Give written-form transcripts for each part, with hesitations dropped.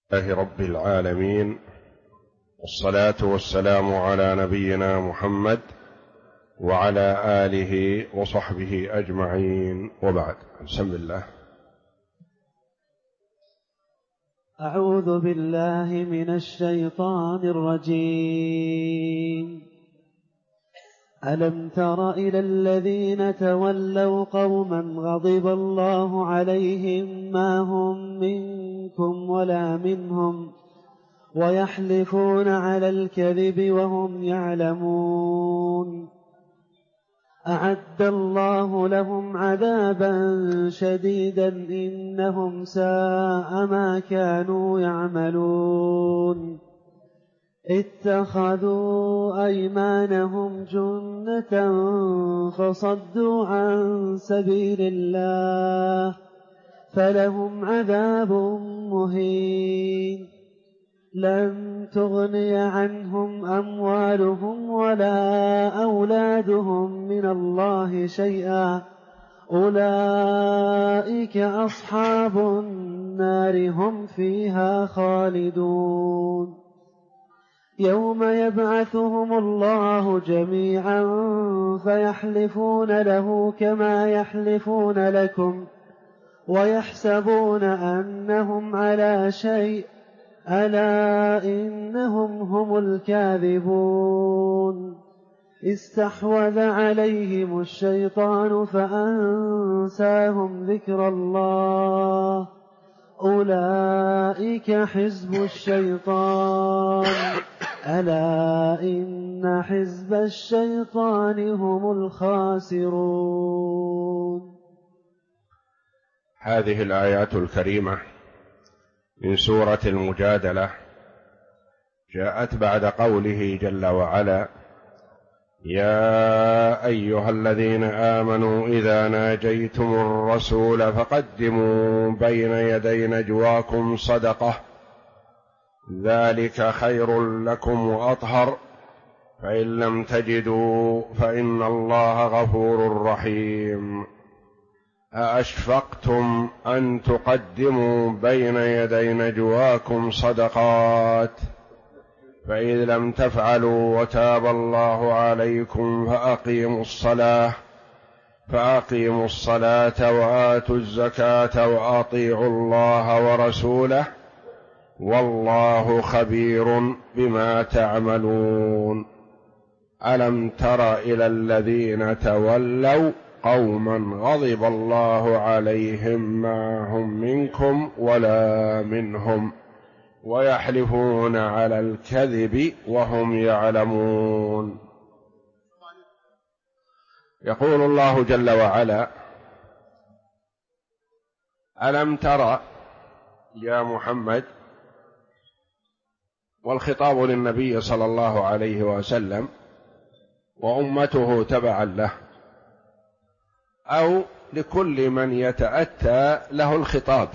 لله رب العالمين، والصلاة والسلام على نبينا محمد وعلى آله وصحبه أجمعين، وبعد. بسم الله. أعوذ بالله من الشيطان الرجيم. ألم تر إلى الذين تولوا قوما غضب الله عليهم ما هم منكم ولا منهم ويحلفون على الكذب وهم يعلمون أعد الله لهم عذابا شديدا إنهم ساء ما كانوا يعملون اتخذوا أيمانهم جنة فصدوا عن سبيل الله فلهم عذاب مهين لن تغني عنهم أموالهم ولا أولادهم من الله شيئا أولئك أصحاب النار هم فيها خالدون يوم يبعثهم الله جميعا فيحلفون له كما يحلفون لكم ويحسبون أنهم على شيء ألا إنهم هم الكاذبون استحوذ عليهم الشيطان فأنساهم ذكر الله أولئك حزب الشيطان ألا إن حزب الشيطان هم الخاسرون. هذه الآيات الكريمة من سورة المجادلة جاءت بعد قوله جل وعلا: يا أيها الذين آمنوا إذا ناجيتم الرسول فقدموا بين يدي نجواكم صدقة ذلك خير لكم وأطهر فإن لم تجدوا فإن الله غفور رحيم أأشفقتم أن تقدموا بين يدي نجواكم صدقات فإذ لم تفعلوا وتاب الله عليكم فأقيموا الصلاة وآتوا الزكاة وأطيعوا الله ورسوله والله خبير بما تعملون ألم تر إلى الذين تولوا قوما غضب الله عليهم ما هم منكم ولا منهم ويحلفون على الكذب وهم يعلمون. يقول الله جل وعلا: ألم تر يا محمد، والخطاب للنبي صلى الله عليه وسلم وأمته تبعا له، أو لكل من يتأتى له الخطاب.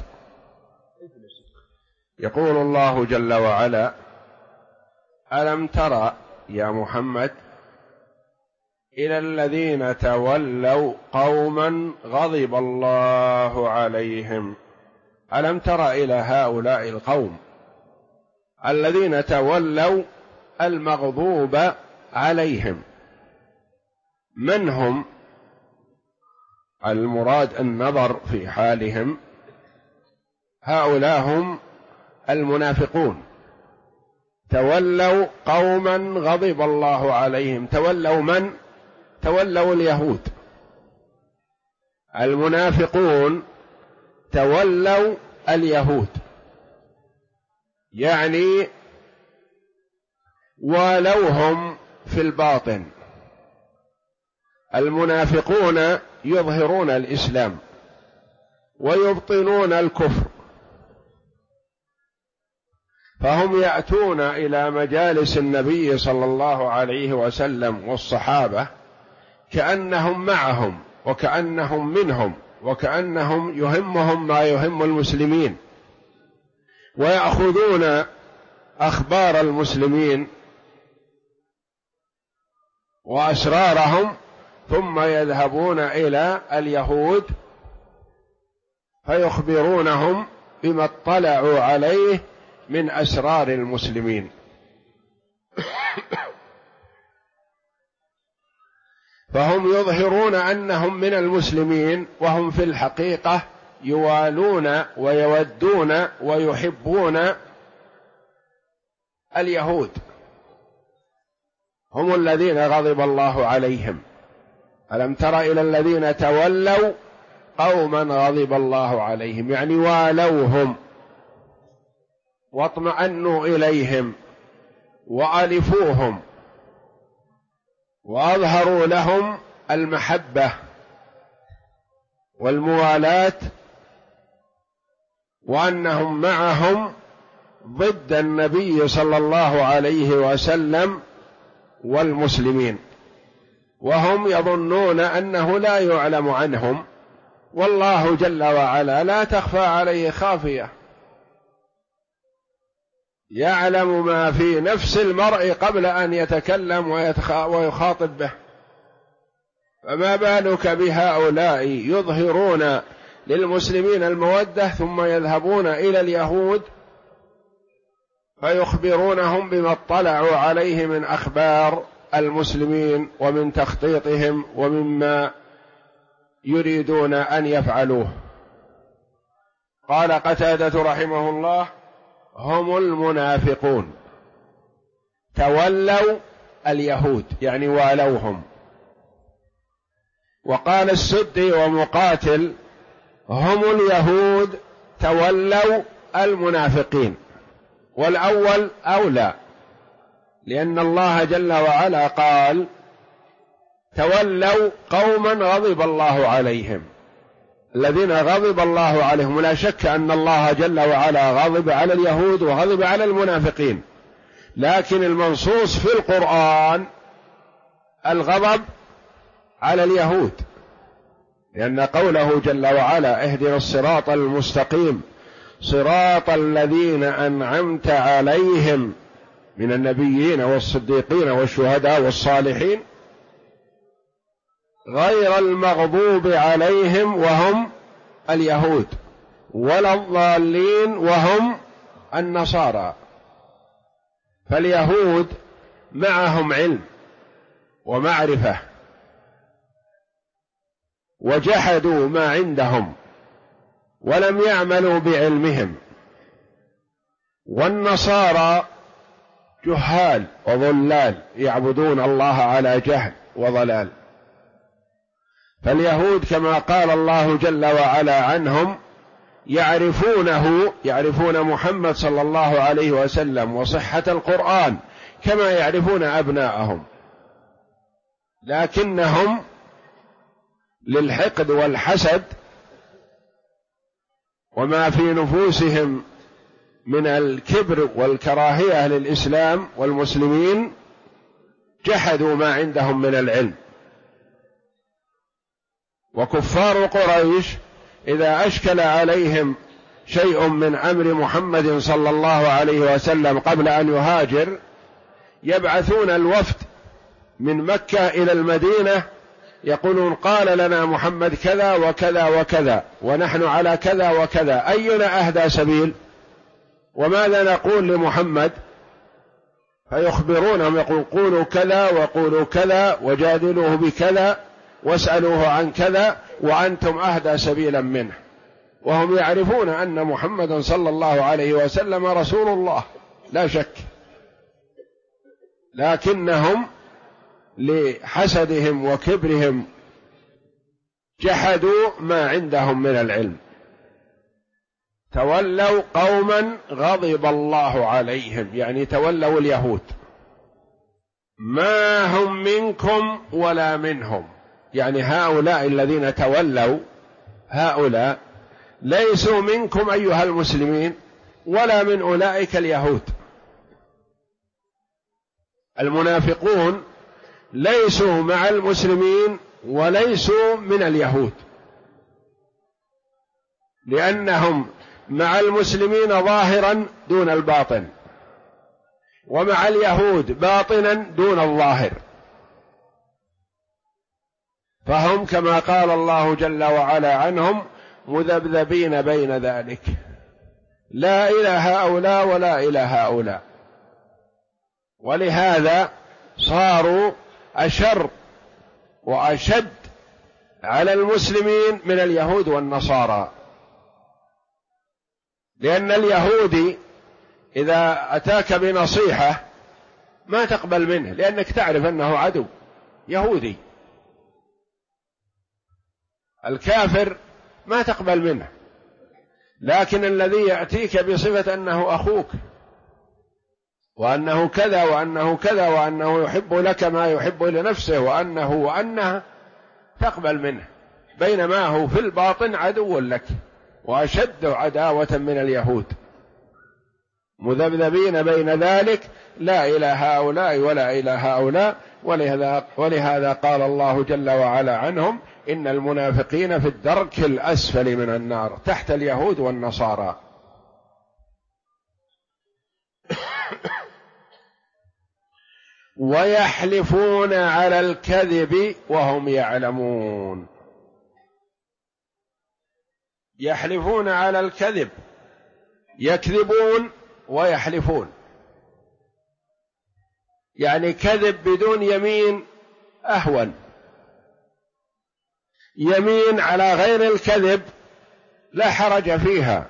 يقول الله جل وعلا: ألم تر يا محمد إلى الذين تولوا قوما غضب الله عليهم. ألم تر إلى هؤلاء القوم الذين تولوا المغضوب عليهم؟ من هم؟ المراد النظر في حالهم. هؤلاء هم المنافقون. تولوا قوما غضب الله عليهم. تولوا من؟ تولوا اليهود. المنافقون تولوا اليهود، يعني والوهم في الباطن. المنافقون يظهرون الإسلام ويبطنون الكفر، فهم يأتون إلى مجالس النبي صلى الله عليه وسلم والصحابة كأنهم معهم وكأنهم منهم وكأنهم يهمهم ما يهم المسلمين، ويأخذون أخبار المسلمين وأسرارهم، ثم يذهبون إلى اليهود فيخبرونهم بما اطلعوا عليه من أسرار المسلمين. فهم يظهرون أنهم من المسلمين وهم في الحقيقة يوالون ويودون ويحبون اليهود، هم الذين غضب الله عليهم. ألم تر إلى الذين تولوا قوما غضب الله عليهم، يعني والوهم واطمأنوا إليهم وألفوهم وأظهروا لهم المحبة والموالاة، وأنهم معهم ضد النبي صلى الله عليه وسلم والمسلمين، وهم يظنون أنه لا يعلم عنهم، والله جل وعلا لا تخفى عليه خافية، يعلم ما في نفس المرء قبل أن يتكلم ويخاطب به. فما بالك بهؤلاء يظهرون للمسلمين المودة ثم يذهبون إلى اليهود فيخبرونهم بما اطلعوا عليه من أخبار المسلمين ومن تخطيطهم ومما يريدون أن يفعلوه. قال قتادة رحمه الله: هم المنافقون تولوا اليهود، يعني والوهم. وقال السدي ومقاتل: هم اليهود تولوا المنافقين، والأول أولى، لأن الله جل وعلا قال: تولوا قوما غضب الله عليهم. الذين غضب الله عليهم، لا شك أن الله جل وعلا غضب على اليهود وغضب على المنافقين، لكن المنصوص في القرآن الغضب على اليهود، لأن قوله جل وعلا: اهدنا الصراط المستقيم صراط الذين أنعمت عليهم من النبيين والصديقين والشهداء والصالحين غير المغضوب عليهم وهم اليهود ولا الضالين وهم النصارى. فاليهود معهم علم ومعرفة وجحدوا ما عندهم ولم يعملوا بعلمهم، والنصارى جهال وضلال يعبدون الله على جهل وضلال. فاليهود كما قال الله جل وعلا عنهم يعرفون محمد صلى الله عليه وسلم وصحة القرآن كما يعرفون أبناءهم، لكنهم للحقد والحسد وما في نفوسهم من الكبر والكراهية للإسلام والمسلمين جحدوا ما عندهم من العلم. وكفار قريش إذا أشكل عليهم شيء من أمر محمد صلى الله عليه وسلم قبل أن يهاجر يبعثون الوفد من مكة إلى المدينة يقولون: قال لنا محمد كذا وكذا وكذا ونحن على كذا وكذا، أينا أهدى سبيل؟ وماذا نقول لمحمد؟ فيخبرونهم يقول: قولوا كذا وقولوا كذا وجادلوه بكذا واسألوه عن كذا وأنتم أهدى سبيلا منه. وهم يعرفون أن محمدا صلى الله عليه وسلم رسول الله لا شك، لكنهم لحسدهم وكبرهم جحدوا ما عندهم من العلم. تولوا قوما غضب الله عليهم، يعني تولوا اليهود، ما هم منكم ولا منهم، يعني هؤلاء الذين تولوا هؤلاء ليسوا منكم أيها المسلمين ولا من أولئك اليهود. المنافقون ليسوا مع المسلمين وليسوا من اليهود، لأنهم مع المسلمين ظاهرا دون الباطن، ومع اليهود باطنا دون الظاهر. فهم كما قال الله جل وعلا عنهم مذبذبين بين ذلك، لا إلى هؤلاء ولا إلى هؤلاء، ولهذا صاروا أشر وأشد على المسلمين من اليهود والنصارى، لأن اليهودي إذا أتاك بنصيحة ما تقبل منه لأنك تعرف أنه عدو يهودي. الكافر ما تقبل منه، لكن الذي يأتيك بصفة أنه أخوك وأنه كذا وأنه كذا وأنه يحب لك ما يحب لنفسه وأنها تقبل منه، بينما هو في الباطن عدو لك وأشد عداوة من اليهود، مذبذبين بين ذلك، لا إلى هؤلاء ولا إلى هؤلاء. ولهذا قال الله جل وعلا عنهم: إن المنافقين في الدرك الأسفل من النار، تحت اليهود والنصارى. ويحلفون على الكذب وهم يعلمون. يحلفون على الكذب، يكذبون ويحلفون، يعني كذب بدون يمين أهون، يمين على غير الكذب لا حرج فيها.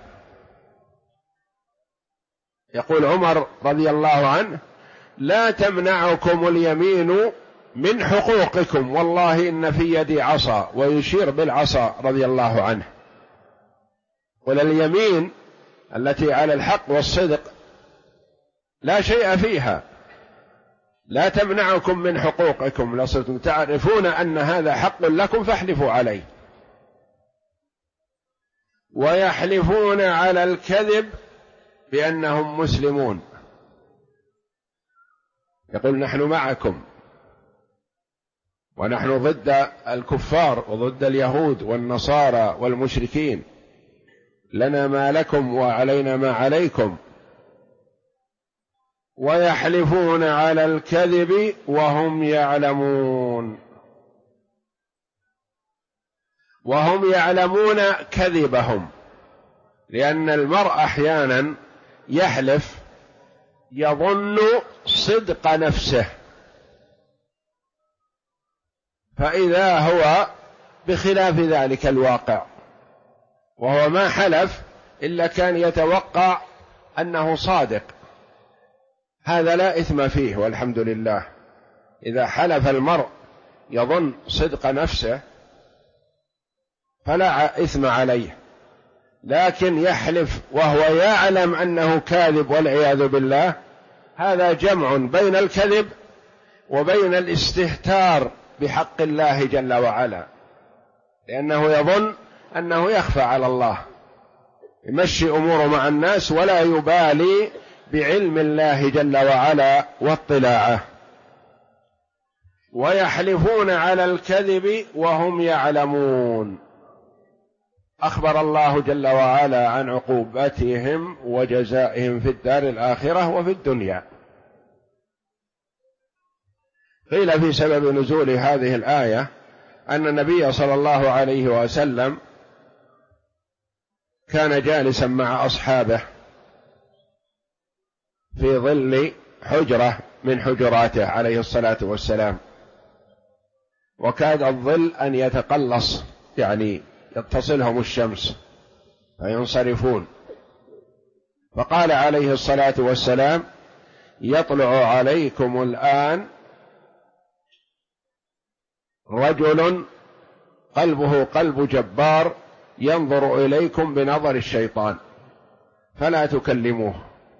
يقول عمر رضي الله عنه: لا تمنعكم اليمين من حقوقكم، والله إن في يدي عصا، ويشير بالعصا رضي الله عنه. واليمين التي على الحق والصدق لا شيء فيها، لا تمنعكم من حقوقكم، لستم تعرفون أن هذا حق لكم فاحلفوا عليه. ويحلفون على الكذب بأنهم مسلمون، يقول: نحن معكم ونحن ضد الكفار وضد اليهود والنصارى والمشركين، لنا ما لكم وعلينا ما عليكم. ويحلفون على الكذب وهم يعلمون، وهم يعلمون كذبهم، لأن المرء أحيانا يحلف يظن صدق نفسه، فإذا هو بخلاف ذلك الواقع، وهو ما حلف إلا كان يتوقع أنه صادق، هذا لا إثم فيه والحمد لله. إذا حلف المرء يظن صدق نفسه فلا إثم عليه، لكن يحلف وهو يعلم أنه كاذب والعياذ بالله، هذا جمع بين الكذب وبين الاستهتار بحق الله جل وعلا، لأنه يظن أنه يخفى على الله، يمشي أموره مع الناس ولا يبالي بعلم الله جل وعلا واطلاعه. ويحلفون على الكذب وهم يعلمون. أخبر الله جل وعلا عن عقوبتهم وجزائهم في الدار الآخرة وفي الدنيا. قيل في سبب نزول هذه الآية أن النبي صلى الله عليه وسلم كان جالسا مع أصحابه في ظل حجرة من حجراته عليه الصلاة والسلام، وكاد الظل أن يتقلص، يعني يتصلهم الشمس فينصرفون، فقال عليه الصلاة والسلام: يطلع عليكم الآن رجل قلبه قلب جبار ينظر إليكم بنظر الشيطان فلا تكلموه.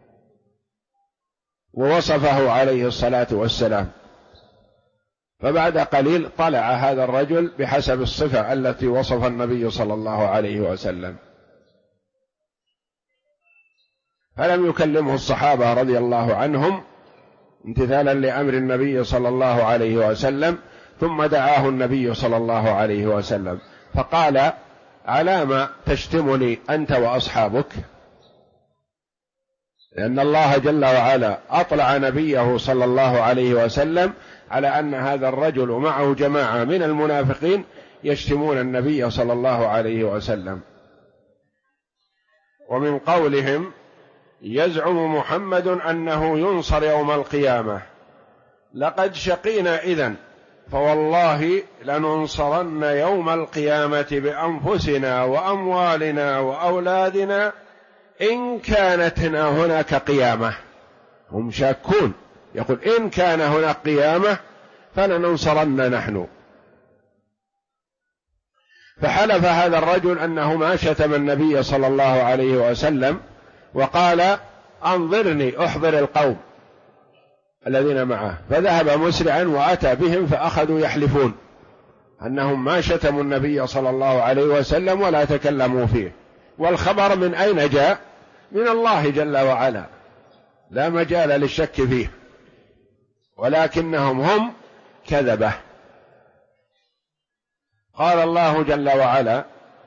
ووصفه عليه الصلاة والسلام، فبعد قليل طلع هذا الرجل بحسب الصفة التي وصف النبي صلى الله عليه وسلم، فلم يكلمه الصحابة رضي الله عنهم امتثالا لأمر النبي صلى الله عليه وسلم. ثم دعاه النبي صلى الله عليه وسلم فقال: على ما تشتمني أنت وأصحابك؟ لأن الله جل وعلا أطلع نبيه صلى الله عليه وسلم على أن هذا الرجل معه جماعة من المنافقين يشتمون النبي صلى الله عليه وسلم. ومن قولهم يزعم محمد أنه ينصر يوم القيامة، لقد شقينا إذن، فوالله لننصرن يوم القيامة بأنفسنا وأموالنا وأولادنا إن كانت هناك قيامة. هم شاكون، يقول إن كان هناك قيامة فلننصرن نحن. فحلف هذا الرجل أنه ما شتم النبي صلى الله عليه وسلم، وقال أنظرني أحضر القوم الذين معه، فذهب مسرعا وأتى بهم فأخذوا يحلفون أنهم ما شتموا النبي صلى الله عليه وسلم ولا تكلموا فيه. والخبر من أين جاء؟ من الله جل وعلا، لا مجال للشك فيه، ولكنهم هم كذبة. قال الله جل وعلا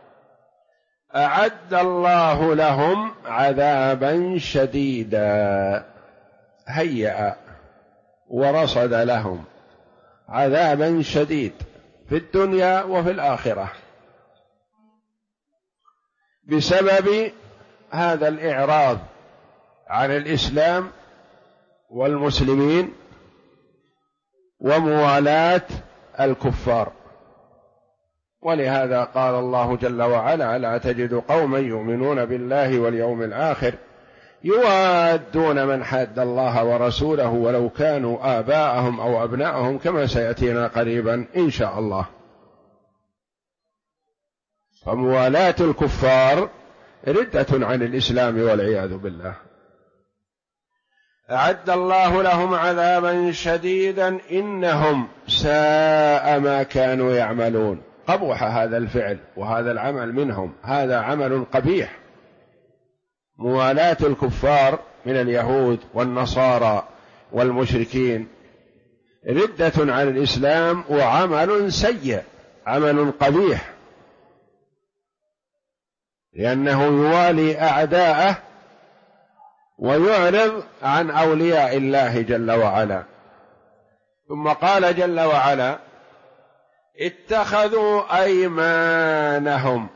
أعد الله لهم عذابا شديدا، هيأ ورصد لهم عذابا شديد في الدنيا وفي الآخرة بسبب هذا الإعراض عن الإسلام والمسلمين وموالاة الكفار. ولهذا قال الله جل وعلا لا تجد قوما يؤمنون بالله واليوم الآخر يوادون من حاد الله ورسوله ولو كانوا آباءهم أو أبناءهم، كما سيأتينا قريبا إن شاء الله. فموالاة الكفار ردة عن الإسلام والعياذ بالله. أعد الله لهم عذابا شديدا إنهم ساء ما كانوا يعملون. قبح هذا الفعل وهذا العمل منهم، هذا عمل قبيح. موالاة الكفار من اليهود والنصارى والمشركين ردة عن الإسلام وعمل سيء، عمل قبيح، لأنه يوالي أعداءه ويعرض عن أولياء الله جل وعلا. ثم قال جل وعلا اتخذوا أيمانهم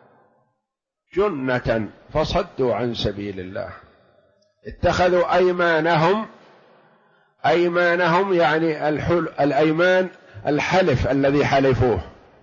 جنة فصدوا عن سبيل الله. اتخذوا أيمانهم يعني الأيمان، الحلف الذي حلفوه،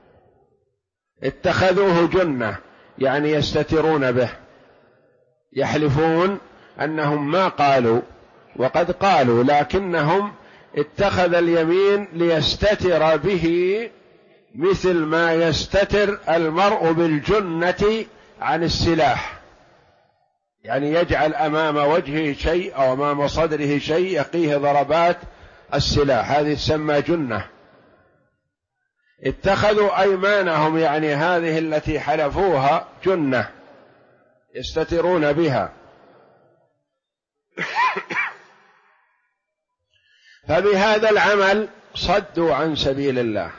اتخذوه جنة يعني يستترون به، يحلفون أنهم ما قالوا وقد قالوا، لكنهم اتخذ اليمين ليستتر به، مثل ما يستتر المرء بالجنة عن السلاح، يعني يجعل أمام وجهه شيء أو أمام صدره شيء يقيه ضربات السلاح، هذه تسمى جنة. اتخذوا أيمانهم يعني هذه التي حلفوها جنة يستترون بها. فبهذا العمل صدوا عن سبيل الله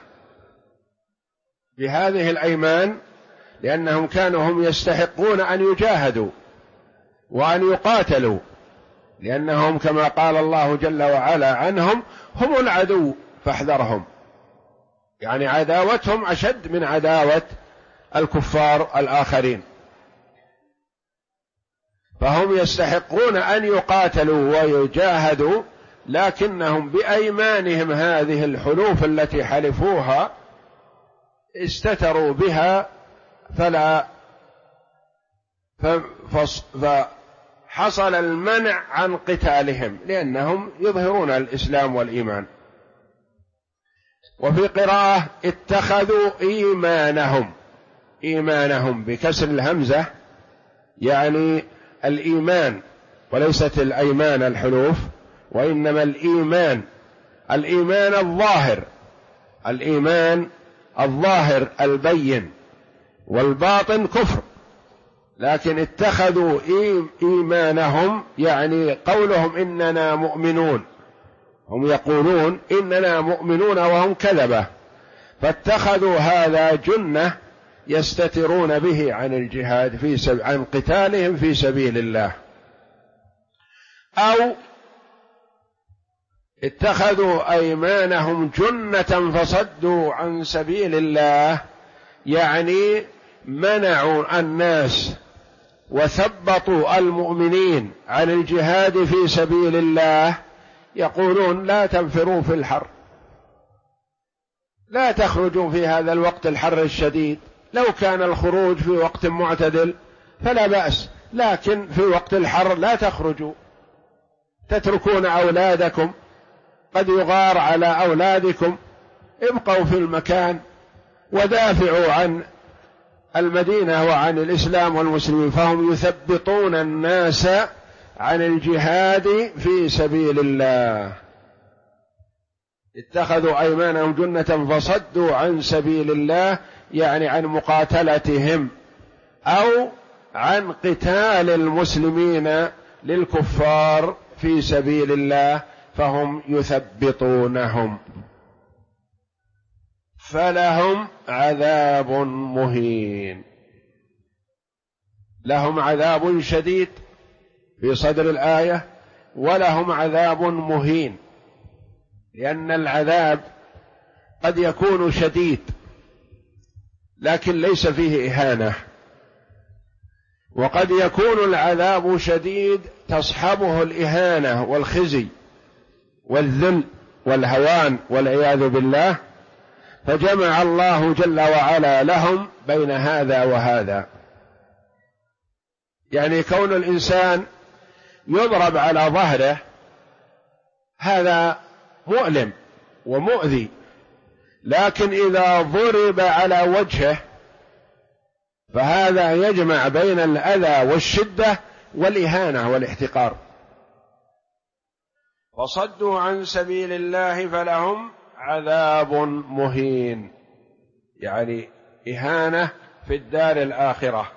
بهذه الأيمان، لأنهم كانوا هم يستحقون أن يجاهدوا وأن يقاتلوا، لأنهم كما قال الله جل وعلا عنهم هم العدو فاحذرهم، يعني عداوتهم أشد من عداوة الكفار الآخرين، فهم يستحقون أن يقاتلوا ويجاهدوا، لكنهم بأيمانهم هذه الحلوف التي حلفوها استتروا بها، فحصل المنع عن قتالهم لأنهم يظهرون الإسلام والإيمان. وفي قراءة اتخذوا إيمانهم بكسر الهمزة، يعني الإيمان، وليست الأيمان الحلوف، وإنما الإيمان الظاهر البين، والباطن كفر. لكن اتخذوا إيمانهم يعني قولهم إننا مؤمنون، هم يقولون إننا مؤمنون وهم كذبة، فاتخذوا هذا جنة يستترون به عن الجهاد عن قتالهم في سبيل الله. أو اتخذوا أيمانهم جنة فصدوا عن سبيل الله، يعني منعوا الناس وثبطوا المؤمنين عن الجهاد في سبيل الله يقولون لا تنفروا في الحر، لا تخرجوا في هذا الوقت الحر الشديد، لو كان الخروج في وقت معتدل فلا بأس، لكن في وقت الحر لا تخرجوا، تتركون أولادكم، قد يغار على أولادكم، ابقوا في المكان ودافعوا عن المدينة وعن الإسلام والمسلمين. فهم يثبطون الناس عن الجهاد في سبيل الله، اتخذوا أيمانهم جنة فصدوا عن سبيل الله، يعني عن مقاتلتهم أو عن قتال المسلمين للكفار في سبيل الله، فهم يثبطونهم. فلهم عذاب مهين، لهم عذاب شديد في صدر الآية، ولهم عذاب مهين، لأن العذاب قد يكون شديد لكن ليس فيه إهانة، وقد يكون العذاب شديد تصحبه الإهانة والخزي والذل والهوان والعياذ بالله، فجمع الله جل وعلا لهم بين هذا وهذا. يعني كون الإنسان يضرب على ظهره هذا مؤلم ومؤذي، لكن إذا ضرب على وجهه فهذا يجمع بين الأذى والشدة والإهانة والاحتقار. فصدوا عن سبيل الله فلهم عذاب مهين، يعني إهانة في الدار الآخرة.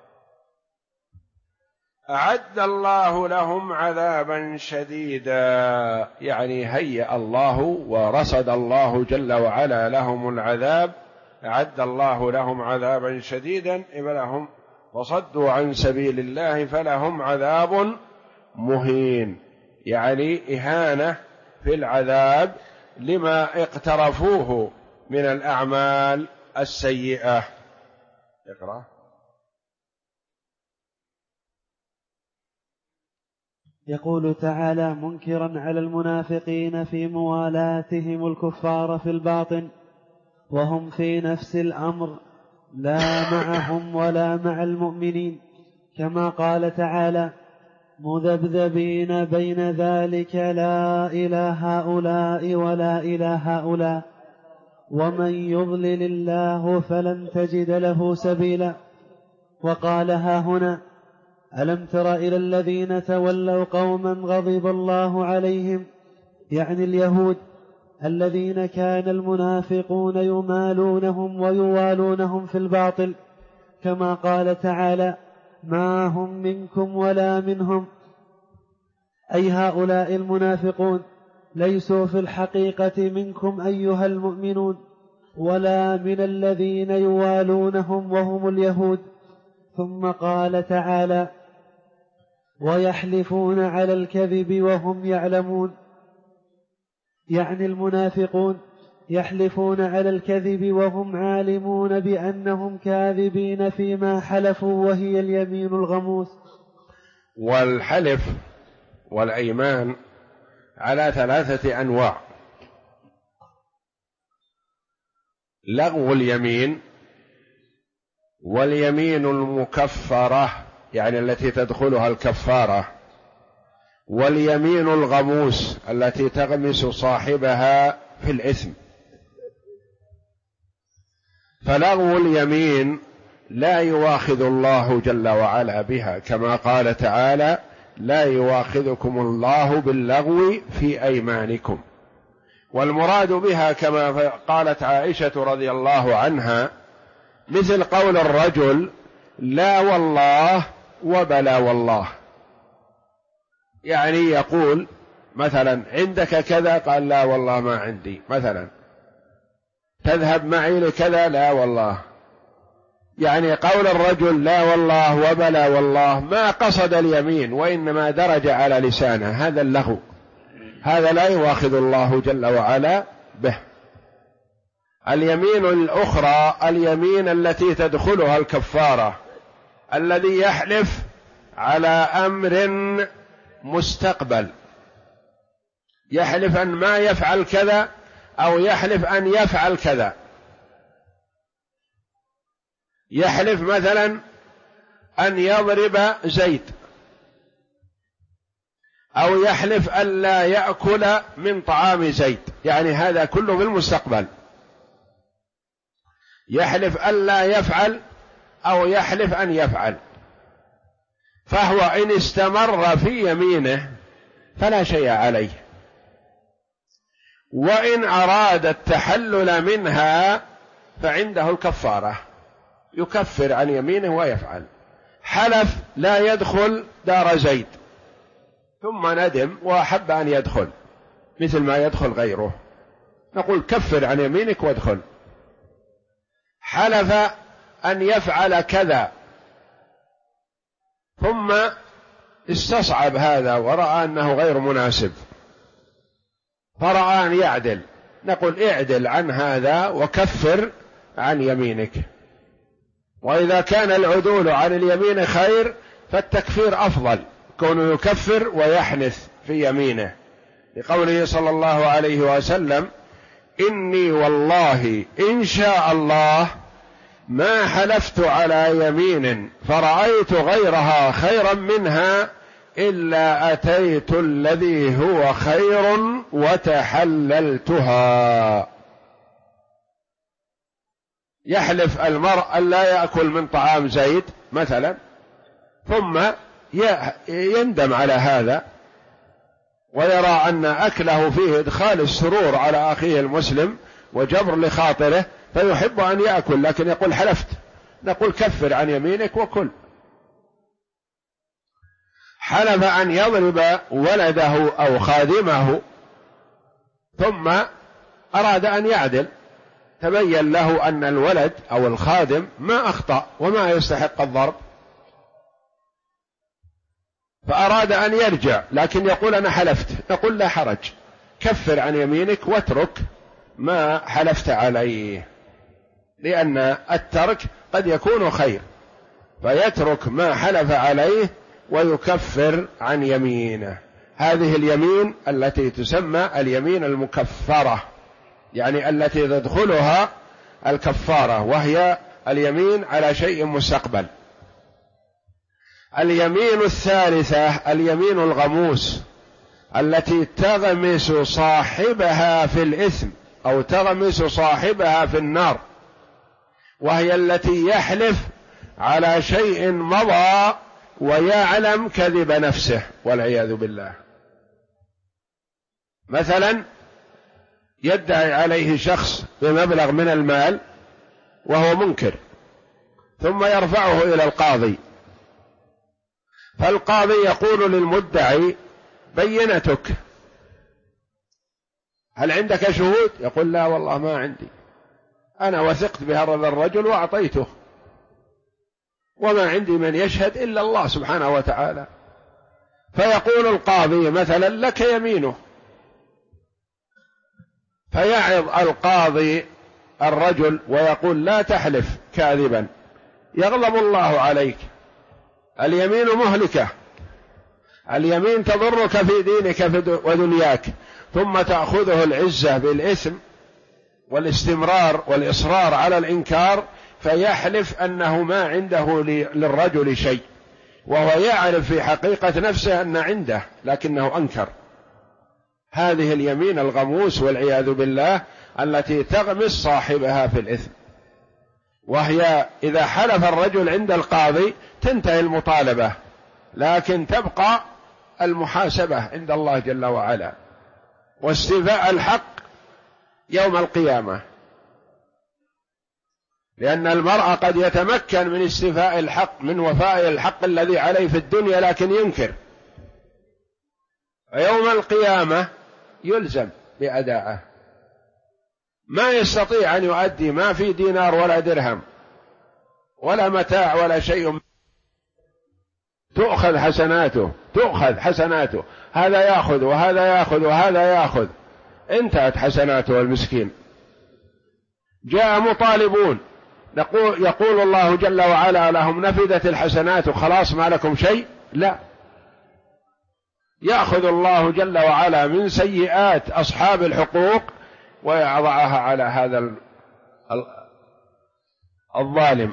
أعد الله لهم عذابا شديدا، يعني هيأ الله ورصد الله جل وعلا لهم العذاب، أعد الله لهم عذابا شديدا لهم وصدوا عن سبيل الله فلهم عذاب مهين، يعني إهانة في العذاب لما اقترفوه من الأعمال السيئة. اقرأ. يقول تعالى منكرا على المنافقين في موالاتهم الكفار في الباطن وهم في نفس الأمر لا معهم ولا مع المؤمنين، كما قال تعالى مذبذبين بين ذلك لا إلى هؤلاء ولا إلى هؤلاء ومن يضلل الله فلن تجد له سبيلا. وقال ها هنا ألم تر إلى الذين تولوا قوما غضب الله عليهم، يعني اليهود الذين كان المنافقون يمالونهم ويوالونهم في الباطل، كما قال تعالى ما هم منكم ولا منهم، أي هؤلاء المنافقون ليسوا في الحقيقة منكم أيها المؤمنون ولا من الذين يوالونهم وهم اليهود. ثم قال تعالى ويحلفون على الكذب وهم يعلمون، يعني المنافقون يحلفون على الكذب وهم عالمون بأنهم كاذبين فيما حلفوا، وهي اليمين الغموس. والحلف والأيمان على 3 أنواع: لغو اليمين، واليمين المكفرة يعني التي تدخلها الكفارة، واليمين الغموس التي تغمس صاحبها في الإثم. فلغو اليمين لا يواخذ الله جل وعلا بها، كما قال تعالى لا يواخذكم الله باللغو في أيمانكم، والمراد بها كما قالت عائشة رضي الله عنها مثل قول الرجل لا والله وبلا والله، يعني يقول مثلا عندك كذا، قال لا والله ما عندي، مثلا تذهب معي لكذا، لا والله. يعني قول الرجل لا والله وبلا والله ما قصد اليمين وإنما درج على لسانه، هذا اللغو، هذا لا يواخذ الله جل وعلا به. اليمين الأخرى اليمين التي تدخلها الكفارة، الذي يحلف على أمر مستقبل، يحلف أن ما يفعل كذا أو يحلف أن يفعل كذا. يحلف مثلا أن يضرب زيد، أو يحلف أن لا يأكل من طعام زيد، يعني هذا كله في المستقبل. يحلف أن لا يفعل أو يحلف أن يفعل، فهو إن استمر في يمينه فلا شيء عليه، وإن أراد التحلل منها فعنده الكفارة، يكفر عن يمينه ويفعل. حلف لا يدخل دار زيد ثم ندم وأحب أن يدخل مثل ما يدخل غيره، نقول كفر عن يمينك وادخل. حلف أن يفعل كذا ثم استصعب هذا ورأى أنه غير مناسب فرأى أن يعدل، نقول اعدل عن هذا وكفر عن يمينك. وإذا كان العدول عن اليمين خير فالتكفير أفضل، كونه يكفر ويحنث في يمينه، لقوله صلى الله عليه وسلم: إني والله إن شاء الله ما حلفت على يمين فرأيت غيرها خيرا منها إلا أتيت الذي هو خير وتحللتها. يحلف المرء أن لا يأكل من طعام زيد مثلا، ثم يندم على هذا ويرى أن أكله فيه إدخال السرور على أخيه المسلم وجبر لخاطره فيحب أن يأكل، لكن يقول حلفت، نقول كفر عن يمينك وكل. حلف أن يضرب ولده أو خادمه ثم أراد أن يعدل، تبين له أن الولد أو الخادم ما أخطأ وما يستحق الضرب، فأراد أن يرجع لكن يقول أنا حلفت، نقول لا حرج، كفر عن يمينك واترك ما حلفت عليه، لأن الترك قد يكون خير، فيترك ما حلف عليه ويكفر عن يمينه. هذه اليمين التي تسمى اليمين المكفرة، يعني التي تدخلها الكفارة، وهي اليمين على شيء مستقبل. اليمين الثالثة اليمين الغموس، التي تغمس صاحبها في الإثم أو تغمس صاحبها في النار، وهي التي يحلف على شيء مضى ويعلم كذب نفسه والعياذ بالله. مثلا يدعي عليه شخص بمبلغ من المال وهو منكر، ثم يرفعه إلى القاضي، فالقاضي يقول للمدعي: بينتك، هل عندك شهود؟ يقول: لا والله ما عندي، أنا وثقت بهذا الرجل وأعطيته، وما عندي من يشهد إلا الله سبحانه وتعالى. فيقول القاضي مثلا: لك يمينه، فيعظ القاضي الرجل ويقول: لا تحلف كاذبا يغضب الله عليك، اليمين مهلكة، اليمين تضرك في دينك ودنياك، ثم تأخذه العزة بالإثم والاستمرار والإصرار على الإنكار، فيحلف أنه ما عنده للرجل شيء، وهو يعرف في حقيقة نفسه أن عنده لكنه أنكر. هذه اليمين الغموس والعياذ بالله التي تغمس صاحبها في الإثم، وهي إذا حلف الرجل عند القاضي تنتهي المطالبة، لكن تبقى المحاسبة عند الله جل وعلا واستيفاء الحق يوم القيامة، لأن المرء قد يتمكن من استيفاء الحق، من وفاء الحق الذي عليه في الدنيا، لكن ينكر، يوم القيامة يلزم بأدائه، ما يستطيع أن يؤدي، ما في دينار ولا درهم ولا متاع ولا شيء، تؤخذ حسناته، هذا يأخذ وهذا يأخذ وهذا يأخذ، انتهت حسناته المسكين. جاء مطالبون يقول الله جل وعلا لهم نفدت الحسنات وخلاص ما لكم شيء؟ لا، يأخذ الله جل وعلا من سيئات أصحاب الحقوق ويضعها على هذا الظالم،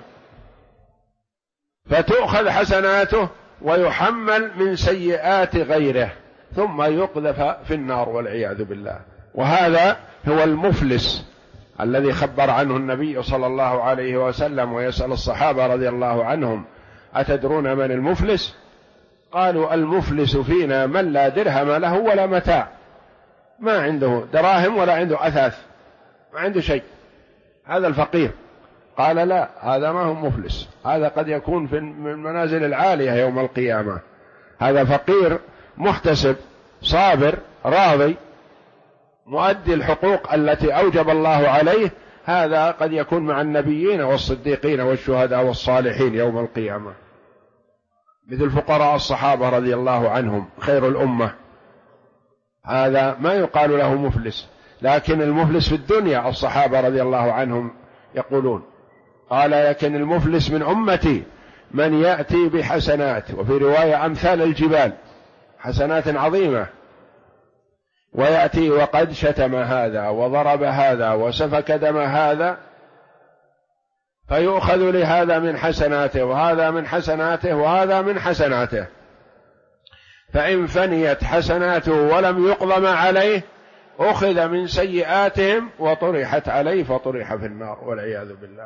فتؤخذ حسناته ويحمل من سيئات غيره ثم يقذف في النار والعياذ بالله. وهذا هو المفلس الذي خبر عنه النبي صلى الله عليه وسلم، ويسأل الصحابة رضي الله عنهم: أتدرون من المفلس؟ قالوا: المفلس فينا من لا درهم له ولا متاع، ما عنده دراهم ولا عنده أثاث، ما عنده شيء، هذا الفقير. قال: لا، هذا ما هو مفلس، هذا قد يكون في المنازل العالية يوم القيامة، هذا فقير محتسب صابر راضي مؤدي الحقوق التي أوجب الله عليه، هذا قد يكون مع النبيين والصديقين والشهداء والصالحين يوم القيامة، مثل فقراء الصحابة رضي الله عنهم خير الأمة، هذا ما يقال له مفلس. لكن المفلس في الدنيا الصحابة رضي الله عنهم يقولون، قال: لكن المفلس من أمتي من يأتي بحسنات، وفي رواية أمثال الجبال، حسنات عظيمة، ويأتي وقد شتم هذا وضرب هذا وسفك دم هذا، فيؤخذ لهذا من حسناته وهذا من حسناته وهذا من حسناته، فإن فنيت حسناته ولم يقضم عليه أخذ من سيئاتهم وطرحت عليه فطرح في النار والعياذ بالله.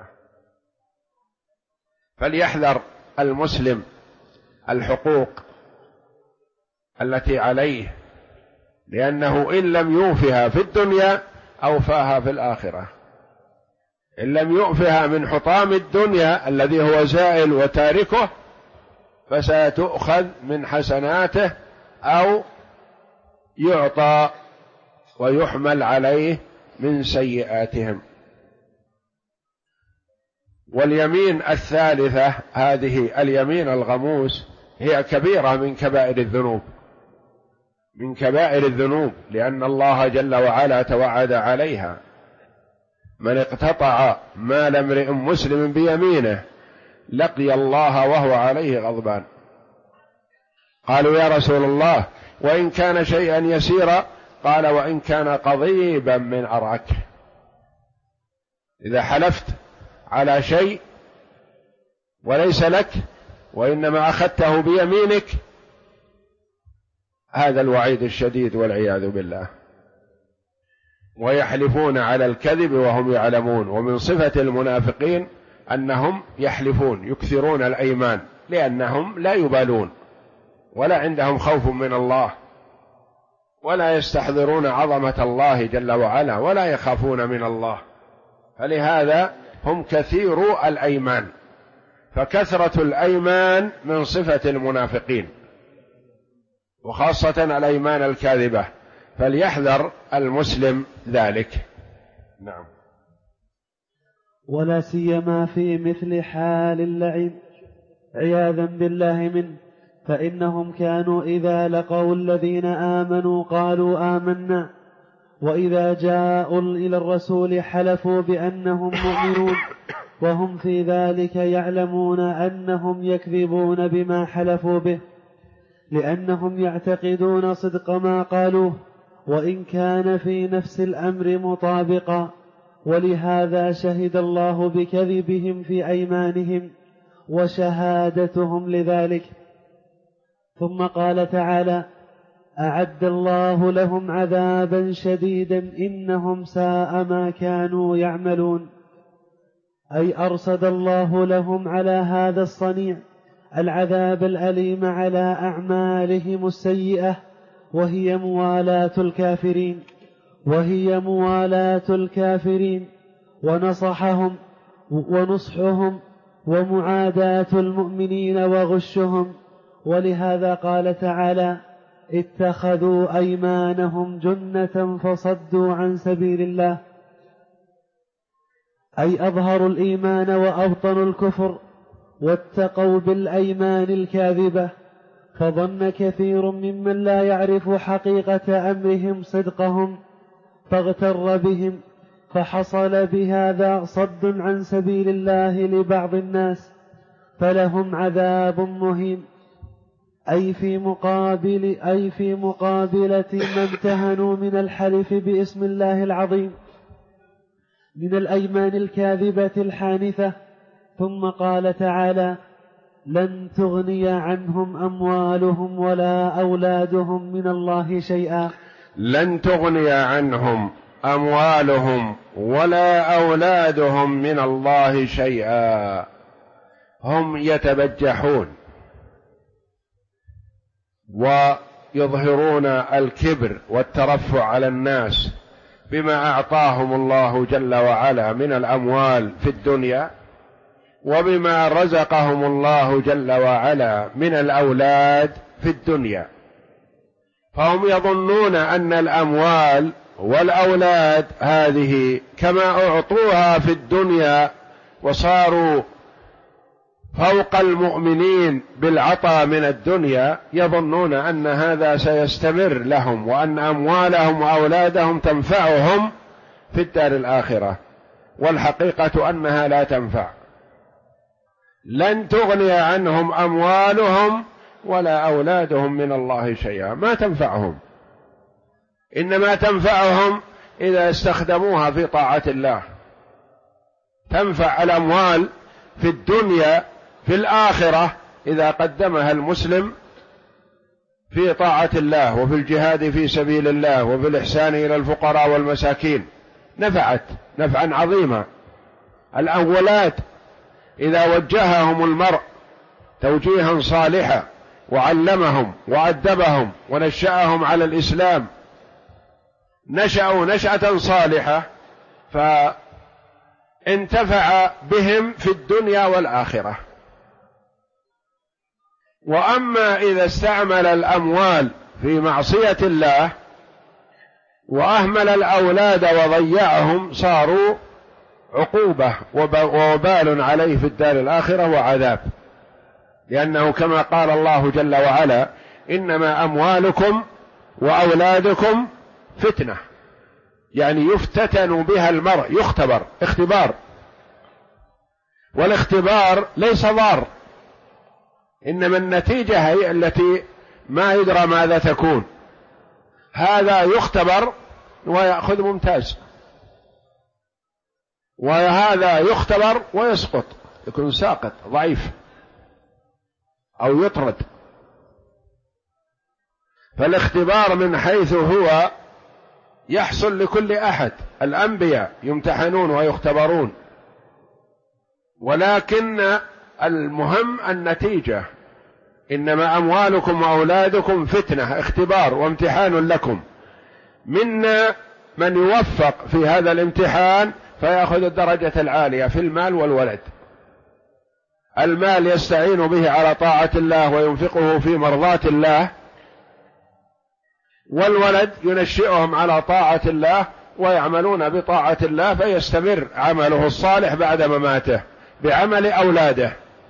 فليحذر المسلم الحقوق التي عليه، لأنه إن لم يوفها في الدنيا أوفاها في الآخرة، إن لم يؤفها من حطام الدنيا الذي هو زائل وتاركه فستؤخذ من حسناته أو يعطى ويحمل عليه من سيئاتهم. واليمين الثالثة هذه اليمين الغموس هي كبيرة من كبائر الذنوب، من كبائر الذنوب، لأن الله جل وعلا توعد عليها: من اقتطع مال امرئ مسلم بيمينه لقي الله وهو عليه غضبان. قالوا: يا رسول الله، وإن كان شيئا يسيرا؟ قال: وإن كان قضيبا من أرعك. إذا حلفت على شيء وليس لك وإنما أخذته بيمينك، هذا الوعيد الشديد والعياذ بالله. ويحلفون على الكذب وهم يعلمون. ومن صفة المنافقين أنهم يحلفون يكثرون الأيمان، لأنهم لا يبالون ولا عندهم خوف من الله، ولا يستحضرون عظمة الله جل وعلا، ولا يخافون من الله، فلهذا هم كثيرو الأيمان. فكثرة الأيمان من صفة المنافقين، وخاصة الأيمان الكاذبة، فليحذر المسلم ذلك. نعم. ولا سيما في مثل حال اللعين عياذا بالله منه، فإنهم كانوا إذا لقوا الذين آمنوا قالوا آمنا، وإذا جاءوا إلى الرسول حلفوا بأنهم مؤمنون، وهم في ذلك يعلمون أنهم يكذبون بما حلفوا به، لأنهم يعتقدون صدق ما قالوه وإن كان في نفس الأمر مطابقا، ولهذا شهد الله بكذبهم في أيمانهم وشهادتهم لذلك. ثم قال تعالى: أعد الله لهم عذابا شديدا إنهم ساء ما كانوا يعملون، أي أرصد الله لهم على هذا الصنيع العذاب الأليم على أعمالهم السيئة، وهي موالاة الكافرين ونصحهم ومعاداة المؤمنين وغشهم. ولهذا قال تعالى: اتخذوا أيمانهم جنة فصدوا عن سبيل الله، أي أظهروا الإيمان وأبطنوا الكفر واتقوا بالأيمان الكاذبة. فظن كثير ممن لا يعرف حقيقة أمرهم صدقهم فاغتر بهم، فحصل بهذا صد عن سبيل الله لبعض الناس، فلهم عذاب مهين، أي في مقابلة ما امتهنوا من الحلف باسم الله العظيم من الأيمان الكاذبة الحانثة. ثم قال تعالى: لن تغني عنهم أموالهم ولا أولادهم من الله شيئا. لن تغني عنهم أموالهم ولا أولادهم من الله شيئا. هم يتبجحون ويظهرون الكبر والترفع على الناس بما أعطاهم الله جل وعلا من الأموال في الدنيا، وبما رزقهم الله جل وعلا من الأولاد في الدنيا، فهم يظنون أن الأموال والأولاد هذه كما أعطوها في الدنيا وصاروا فوق المؤمنين بالعطاء من الدنيا، يظنون أن هذا سيستمر لهم، وأن أموالهم وأولادهم تنفعهم في الدار الآخرة، والحقيقة أنها لا تنفع. لن تغني عنهم أموالهم ولا أولادهم من الله شيئا، ما تنفعهم، إنما تنفعهم إذا استخدموها في طاعة الله. تنفع الأموال في الدنيا في الآخرة إذا قدمها المسلم في طاعة الله وفي الجهاد في سبيل الله وفي الإحسان إلى الفقراء والمساكين، نفعت نفعا عظيما. الأولاد إذا وجههم المرء توجيها صالحا وعلمهم وأدبهم ونشأهم على الإسلام، نشأوا نشأة صالحة، فانتفع بهم في الدنيا والآخرة. وأما إذا استعمل الأموال في معصية الله وأهمل الأولاد وضيعهم، صاروا عقوبة ووبال عليه في الدار الآخرة وعذاب، لأنه كما قال الله جل وعلا: إنما أموالكم وأولادكم فتنة، يعني يفتتن بها المرء، يختبر اختبار، والاختبار ليس ضار، إنما النتيجة هي التي ما يدرى ماذا تكون. هذا يختبر ويأخذ ممتاز، وهذا يختبر ويسقط، يكون ساقط ضعيف أو يطرد. فالاختبار من حيث هو يحصل لكل أحد، الأنبياء يمتحنون ويختبرون، ولكن المهم النتيجة. إنما أموالكم وأولادكم فتنة، اختبار وامتحان لكم، منا من يوفق في هذا الامتحان فيأخذ الدرجة العالية في المال والولد. المال يستعين به على طاعة الله وينفقه في مرضاة الله، والولد ينشئهم على طاعة الله ويعملون بطاعة الله، فيستمر عمله الصالح بعد مماته بعمل أولاده.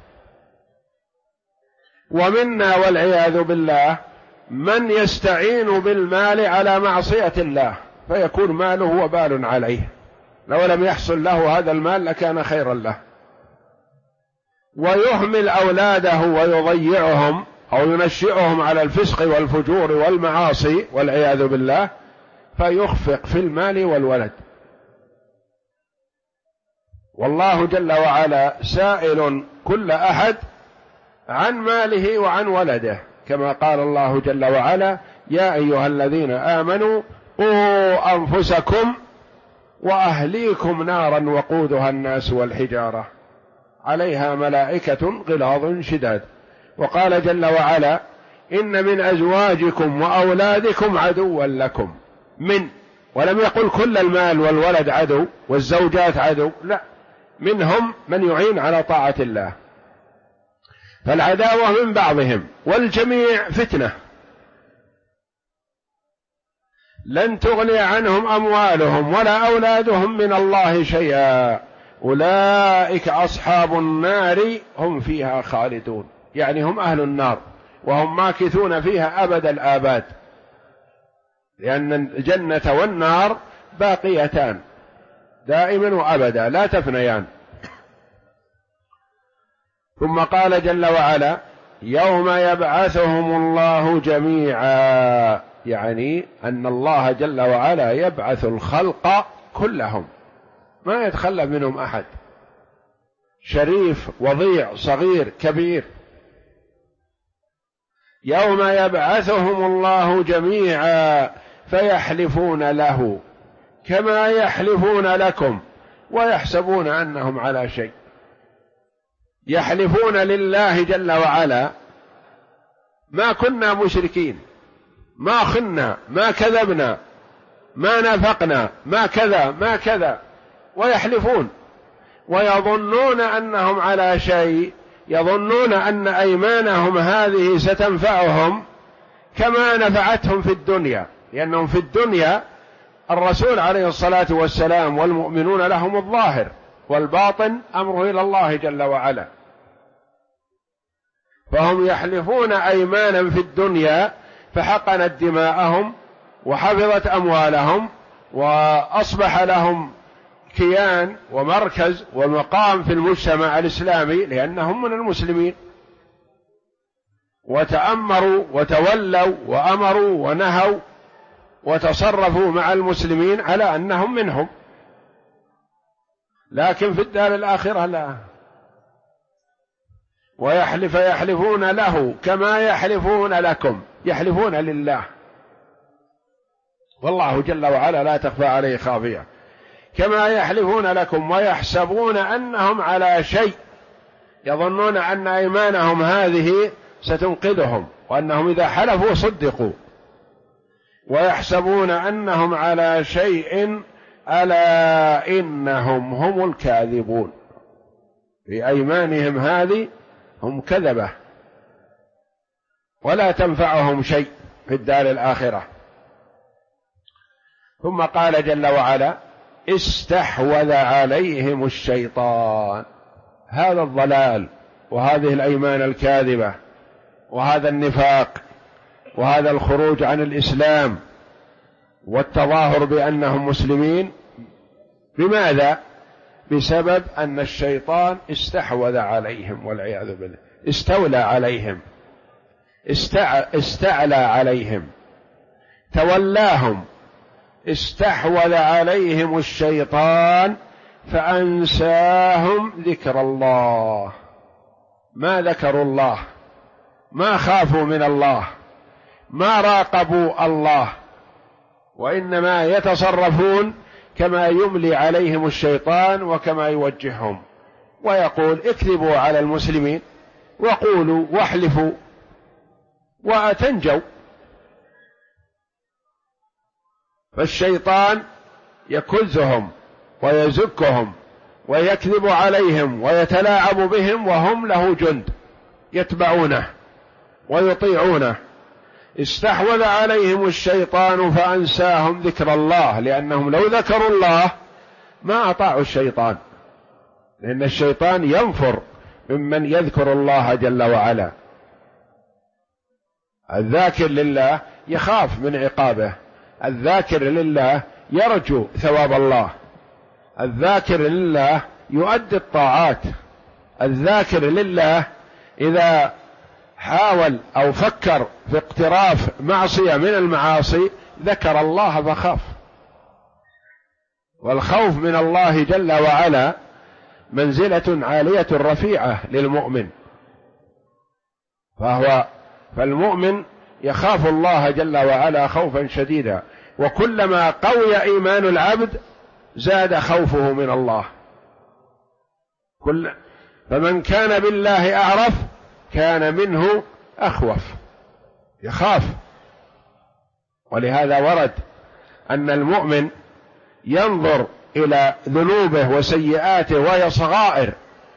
ومنا والعياذ بالله من يستعين بالمال على معصية الله، فيكون ماله وبال عليه، لو لم يحصل له هذا المال لكان خيرا له. ويهمل أولاده ويضيعهم أو ينشئهم على الفسق والفجور والمعاصي والعياذ بالله، فيخفق في المال والولد. والله جل وعلا سائل كل أحد عن ماله وعن ولده، كما قال الله جل وعلا: يا أيها الذين آمنوا قوا أنفسكم وأهليكم نارا وقودها الناس والحجارة عليها ملائكة غلاظ شداد. وقال جل وعلا: إن من أزواجكم وأولادكم عدوا لكم، ولم يقل كل المال والولد عدو والزوجات عدو، لا، منهم من يعين على طاعة الله، فالعداوة من بعضهم، والجميع فتنة. لن تغني عنهم أموالهم ولا أولادهم من الله شيئا أولئك أصحاب النار هم فيها خالدون، يعني هم أهل النار وهم ماكثون فيها أبد الآباد، لأن الجنة والنار باقيتان دائما وأبدا لا تفنيان. ثم قال جل وعلا يوم يبعثهم الله جميعا، يعني أن الله جل وعلا يبعث الخلق كلهم ما يتخلى منهم أحد، شريف وضيع صغير كبير. يوم يبعثهم الله جميعا فيحلفون له كما يحلفون لكم ويحسبون أنهم على شيء. يحلفون لله جل وعلا ما كنا مشركين، ما خنا، ما كذبنا، ما نافقنا، ما كذا ما كذا، ويحلفون ويظنون أنهم على شيء، يظنون أن أيمانهم هذه ستنفعهم كما نفعتهم في الدنيا، لأنهم في الدنيا الرسول عليه الصلاة والسلام والمؤمنون لهم الظاهر، والباطن أمره إلى الله جل وعلا. فهم يحلفون أيمانا في الدنيا فحقنت دماءهم وحفظت أموالهم وأصبح لهم كيان ومركز ومقام في المجتمع الإسلامي لأنهم من المسلمين، وتأمروا وتولوا وأمروا ونهوا وتصرفوا مع المسلمين على أنهم منهم، لكن في الدار الآخرة لا. يحلفون له كما يحلفون لكم، يحلفون لله والله جل وعلا لا تخفى عليه خافية، كما يحلفون لكم ويحسبون أنهم على شيء، يظنون أن أيمانهم هذه ستنقذهم وأنهم إذا حلفوا صدقوا، ويحسبون أنهم على شيء ألا إنهم هم الكاذبون، في أيمانهم هذه هم كذبة ولا تنفعهم شيء في الدار الآخرة. ثم قال جل وعلا استحوذ عليهم الشيطان. هذا الضلال وهذه الأيمان الكاذبة وهذا النفاق وهذا الخروج عن الإسلام والتظاهر بأنهم مسلمين، بماذا؟ بسبب أن الشيطان استحوذ عليهم والعياذ بالله، استولى عليهم، استعلى عليهم، تولاهم، استحوذ عليهم الشيطان فأنساهم ذكر الله، ما ذكروا الله، ما خافوا من الله، ما راقبوا الله، وإنما يتصرفون كما يملي عليهم الشيطان وكما يوجههم، ويقول اكذبوا على المسلمين وقولوا واحلفوا وتنجوا. فالشيطان يكزهم ويزكهم ويكذب عليهم ويتلاعب بهم وهم له جند يتبعونه ويطيعونه. استحوذ عليهم الشيطان فأنساهم ذكر الله، لأنهم لو ذكروا الله ما أطاعوا الشيطان، لأن الشيطان ينفر ممن يذكر الله جل وعلا. الذاكر لله يخاف من عقابه، الذاكر لله يرجو ثواب الله، الذاكر لله يؤدي الطاعات، الذاكر لله إذا حاول أو فكر في اقتراف معصية من المعاصي ذكر الله فخاف. والخوف من الله جل وعلا منزلة عالية رفيعة للمؤمن، فالمؤمن يخاف الله جل وعلا خوفا شديدا، وكلما قوي إيمان العبد زاد خوفه من الله. فمن كان بالله أعرف كان منه أخوف، يخاف. ولهذا ورد أن المؤمن ينظر إلى ذنوبه وسيئاته وهي صغائر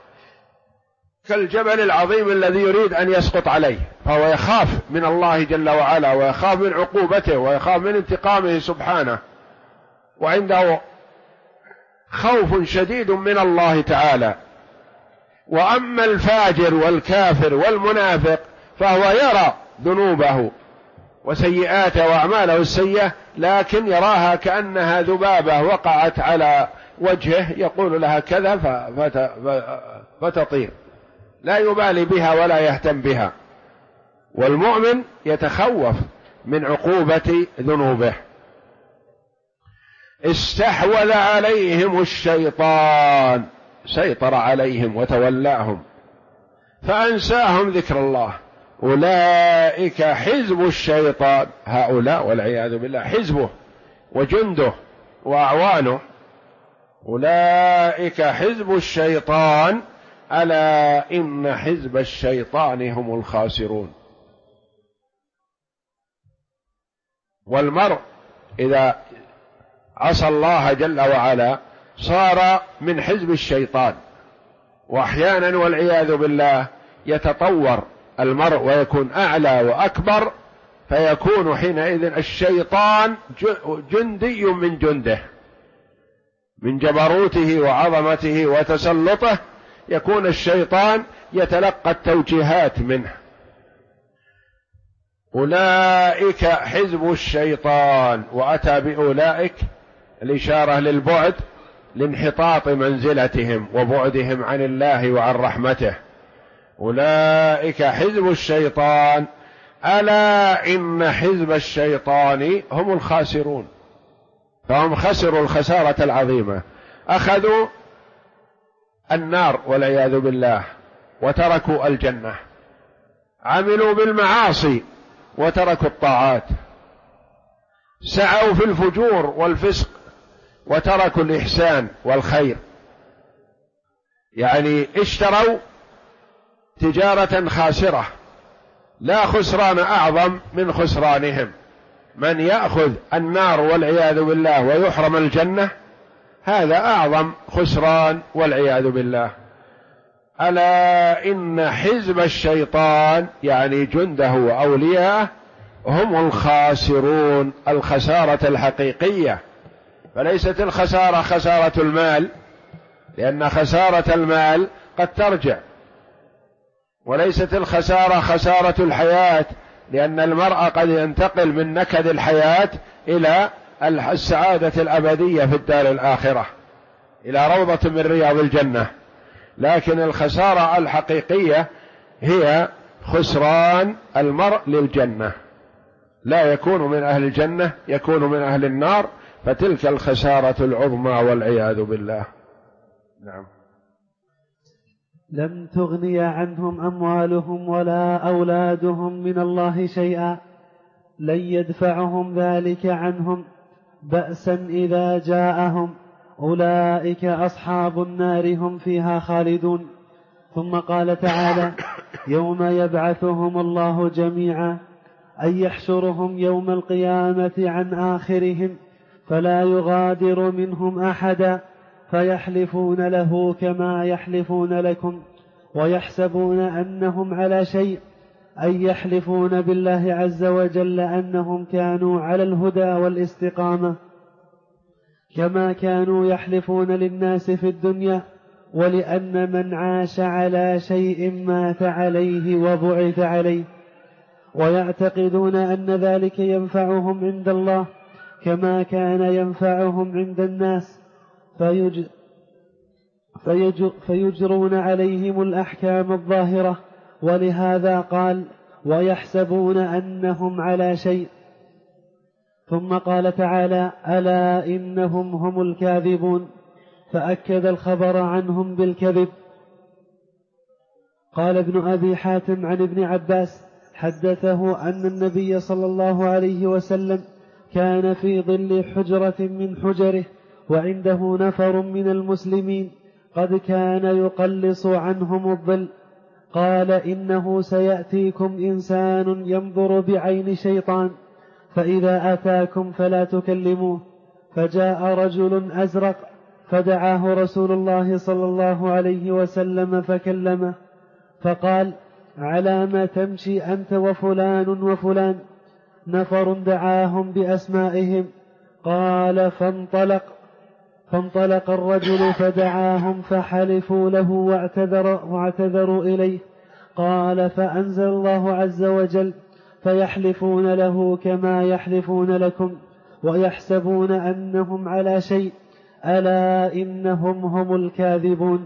كالجبل العظيم الذي يريد أن يسقط عليه، فهو يخاف من الله جل وعلا ويخاف من عقوبته ويخاف من انتقامه سبحانه، وعنده خوف شديد من الله تعالى. وأما الفاجر والكافر والمنافق فهو يرى ذنوبه وسيئاته وأعماله السيئة، لكن يراها كأنها ذبابة وقعت على وجهه يقول لها كذا فتطير، لا يبالي بها ولا يهتم بها. والمؤمن يتخوف من عقوبة ذنوبه. استحوذ عليهم الشيطان، سيطر عليهم وتولاهم فأنساهم ذكر الله. أولئك حزب الشيطان، هؤلاء والعياذ بالله حزبه وجنده وأعوانه. أولئك حزب الشيطان ألا إن حزب الشيطان هم الخاسرون. والمرء إذا عصى الله جل وعلا صار من حزب الشيطان، وأحيانا والعياذ بالله يتطور المرء ويكون أعلى وأكبر، فيكون حينئذ الشيطان جندي من جنده، من جبروته وعظمته وتسلطه يكون الشيطان يتلقى التوجيهات منه. أولئك حزب الشيطان، وأتى بأولئك الإشارة للبعد، لانحطاط منزلتهم وبعدهم عن الله وعن رحمته. أولئك حزب الشيطان ألا إن حزب الشيطان هم الخاسرون. فهم خسروا الخسارة العظيمة، أخذوا النار والعياذ بالله وتركوا الجنة، عملوا بالمعاصي وتركوا الطاعات، سعوا في الفجور والفسق وتركوا الإحسان والخير. يعني اشتروا تجارة خاسرة، لا خسران أعظم من خسرانهم. من يأخذ النار والعياذ بالله ويحرم الجنة هذا أعظم خسران والعياذ بالله. ألا إن حزب الشيطان يعني جنده وأولياءه هم الخاسرون، الخسارة الحقيقية. فليست الخسارة خسارة المال، لأن خسارة المال قد ترجع، وليست الخسارة خسارة الحياة، لأن المرء قد ينتقل من نكد الحياة إلى السعادة الأبدية في الدار الآخرة، إلى روضة من رياض الجنة. لكن الخسارة الحقيقية هي خسران المرء للجنة، لا يكون من أهل الجنة، يكون من أهل النار، فتلك الخسارة العظمى والعياذ بالله. نعم. لم تغني عنهم أموالهم ولا أولادهم من الله شيئا، لن يدفعهم ذلك عنهم بأسا إذا جاءهم، أولئك أصحاب النار هم فيها خالدون. ثم قال تعالى: يوم يبعثهم الله جميعا أي يحشرهم يوم القيامة عن آخرهم فلا يغادر منهم أحدا، فيحلفون له كما يحلفون لكم ويحسبون أنهم على شيء، أي يحلفون بالله عز وجل أنهم كانوا على الهدى والاستقامة كما كانوا يحلفون للناس في الدنيا، ولأن من عاش على شيء مات عليه وبعث عليه، ويعتقدون أن ذلك ينفعهم عند الله كما كان ينفعهم عند الناس، فيجرون عليهم الأحكام الظاهرة. ولهذا قال: ويحسبون أنهم على شيء. ثم قال تعالى: ألا إنهم هم الكاذبون، فأكد الخبر عنهم بالكذب. قال ابن أبي حاتم عن ابن عباس حدثه أن النبي صلى الله عليه وسلم كان في ظل حجرة من حجره وعنده نفر من المسلمين قد كان يقلص عنهم الظل، قال: إنه سيأتيكم إنسان ينظر بعين شيطان، فإذا أتاكم فلا تكلموه. فجاء رجل أزرق فدعاه رسول الله صلى الله عليه وسلم فكلمه، فقال: على ما تمشي أنت وفلان وفلان؟ نفر دعاهم بأسمائهم. قال: فانطلق الرجل فدعاهم فحلفوا له واعتذروا إليه. قال: فأنزل الله عز وجل: فيحلفون له كما يحلفون لكم ويحسبون أنهم على شيء، ألا إنهم هم الكاذبون.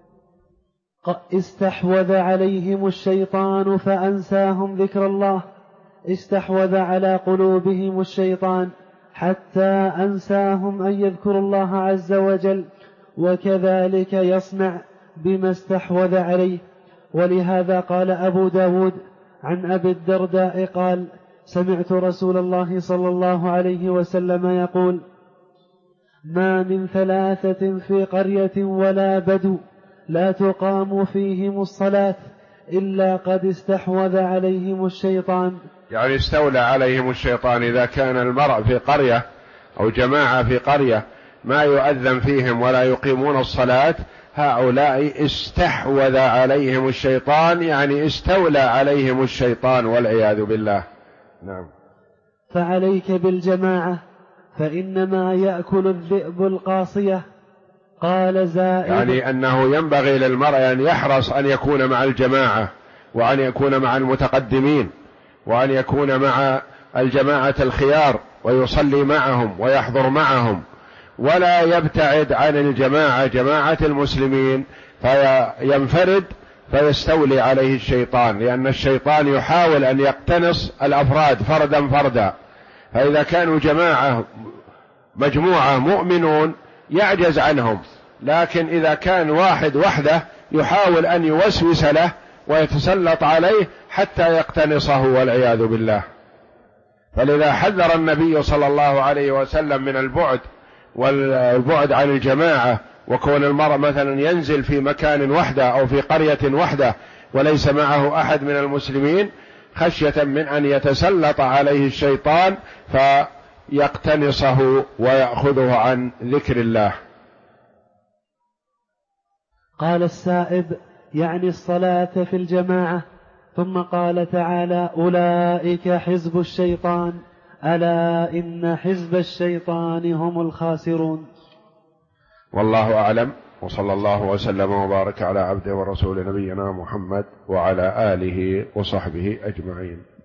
استحوذ عليهم الشيطان فأنساهم ذكر الله، استحوذ على قلوبهم الشيطان حتى أنساهم أن يذكروا الله عز وجل، وكذلك يصنع بما استحوذ عليه. ولهذا قال أبو داود عن أبي الدرداء قال: سمعت رسول الله صلى الله عليه وسلم يقول: ما من 3 في قرية ولا بدو لا تقام فيهم الصلاة إلا قد استحوذ عليهم الشيطان. يعني استولى عليهم الشيطان. إذا كان المرء في قرية أو جماعة في قرية ما يؤذن فيهم ولا يقيمون الصلاة، هؤلاء استحوذ عليهم الشيطان، يعني استولى عليهم الشيطان والعياذ بالله. نعم. فعليك بالجماعة فإنما يأكل الذئب القاصية. قال زائد: يعني أنه ينبغي للمرء أن يحرص أن يكون مع الجماعة، وأن يكون مع المتقدمين، وأن يكون مع الجماعة الخيار، ويصلي معهم ويحضر معهم، ولا يبتعد عن الجماعة جماعة المسلمين فينفرد فيستولي عليه الشيطان، لأن الشيطان يحاول أن يقتنص الأفراد فردا فردا. فإذا كانوا جماعة مجموعة مؤمنون يعجز عنهم، لكن إذا كان واحد وحده يحاول أن يوسوس له ويتسلط عليه حتى يقتنصه والعياذ بالله. فلذا حذر النبي صلى الله عليه وسلم من والبعد عن الجماعة، وكون المرء مثلا ينزل في مكان وحده أو في قرية وحده وليس معه أحد من المسلمين، خشية من أن يتسلط عليه الشيطان فيقتنصه ويأخذه عن ذكر الله. قال السائب: يعني الصلاة في الجماعة. ثم قال تعالى: أولئك حزب الشيطان ألا إن حزب الشيطان هم الخاسرون. والله أعلم، وصلى الله وسلم وبارك على عبده ورسول نبينا محمد وعلى آله وصحبه أجمعين.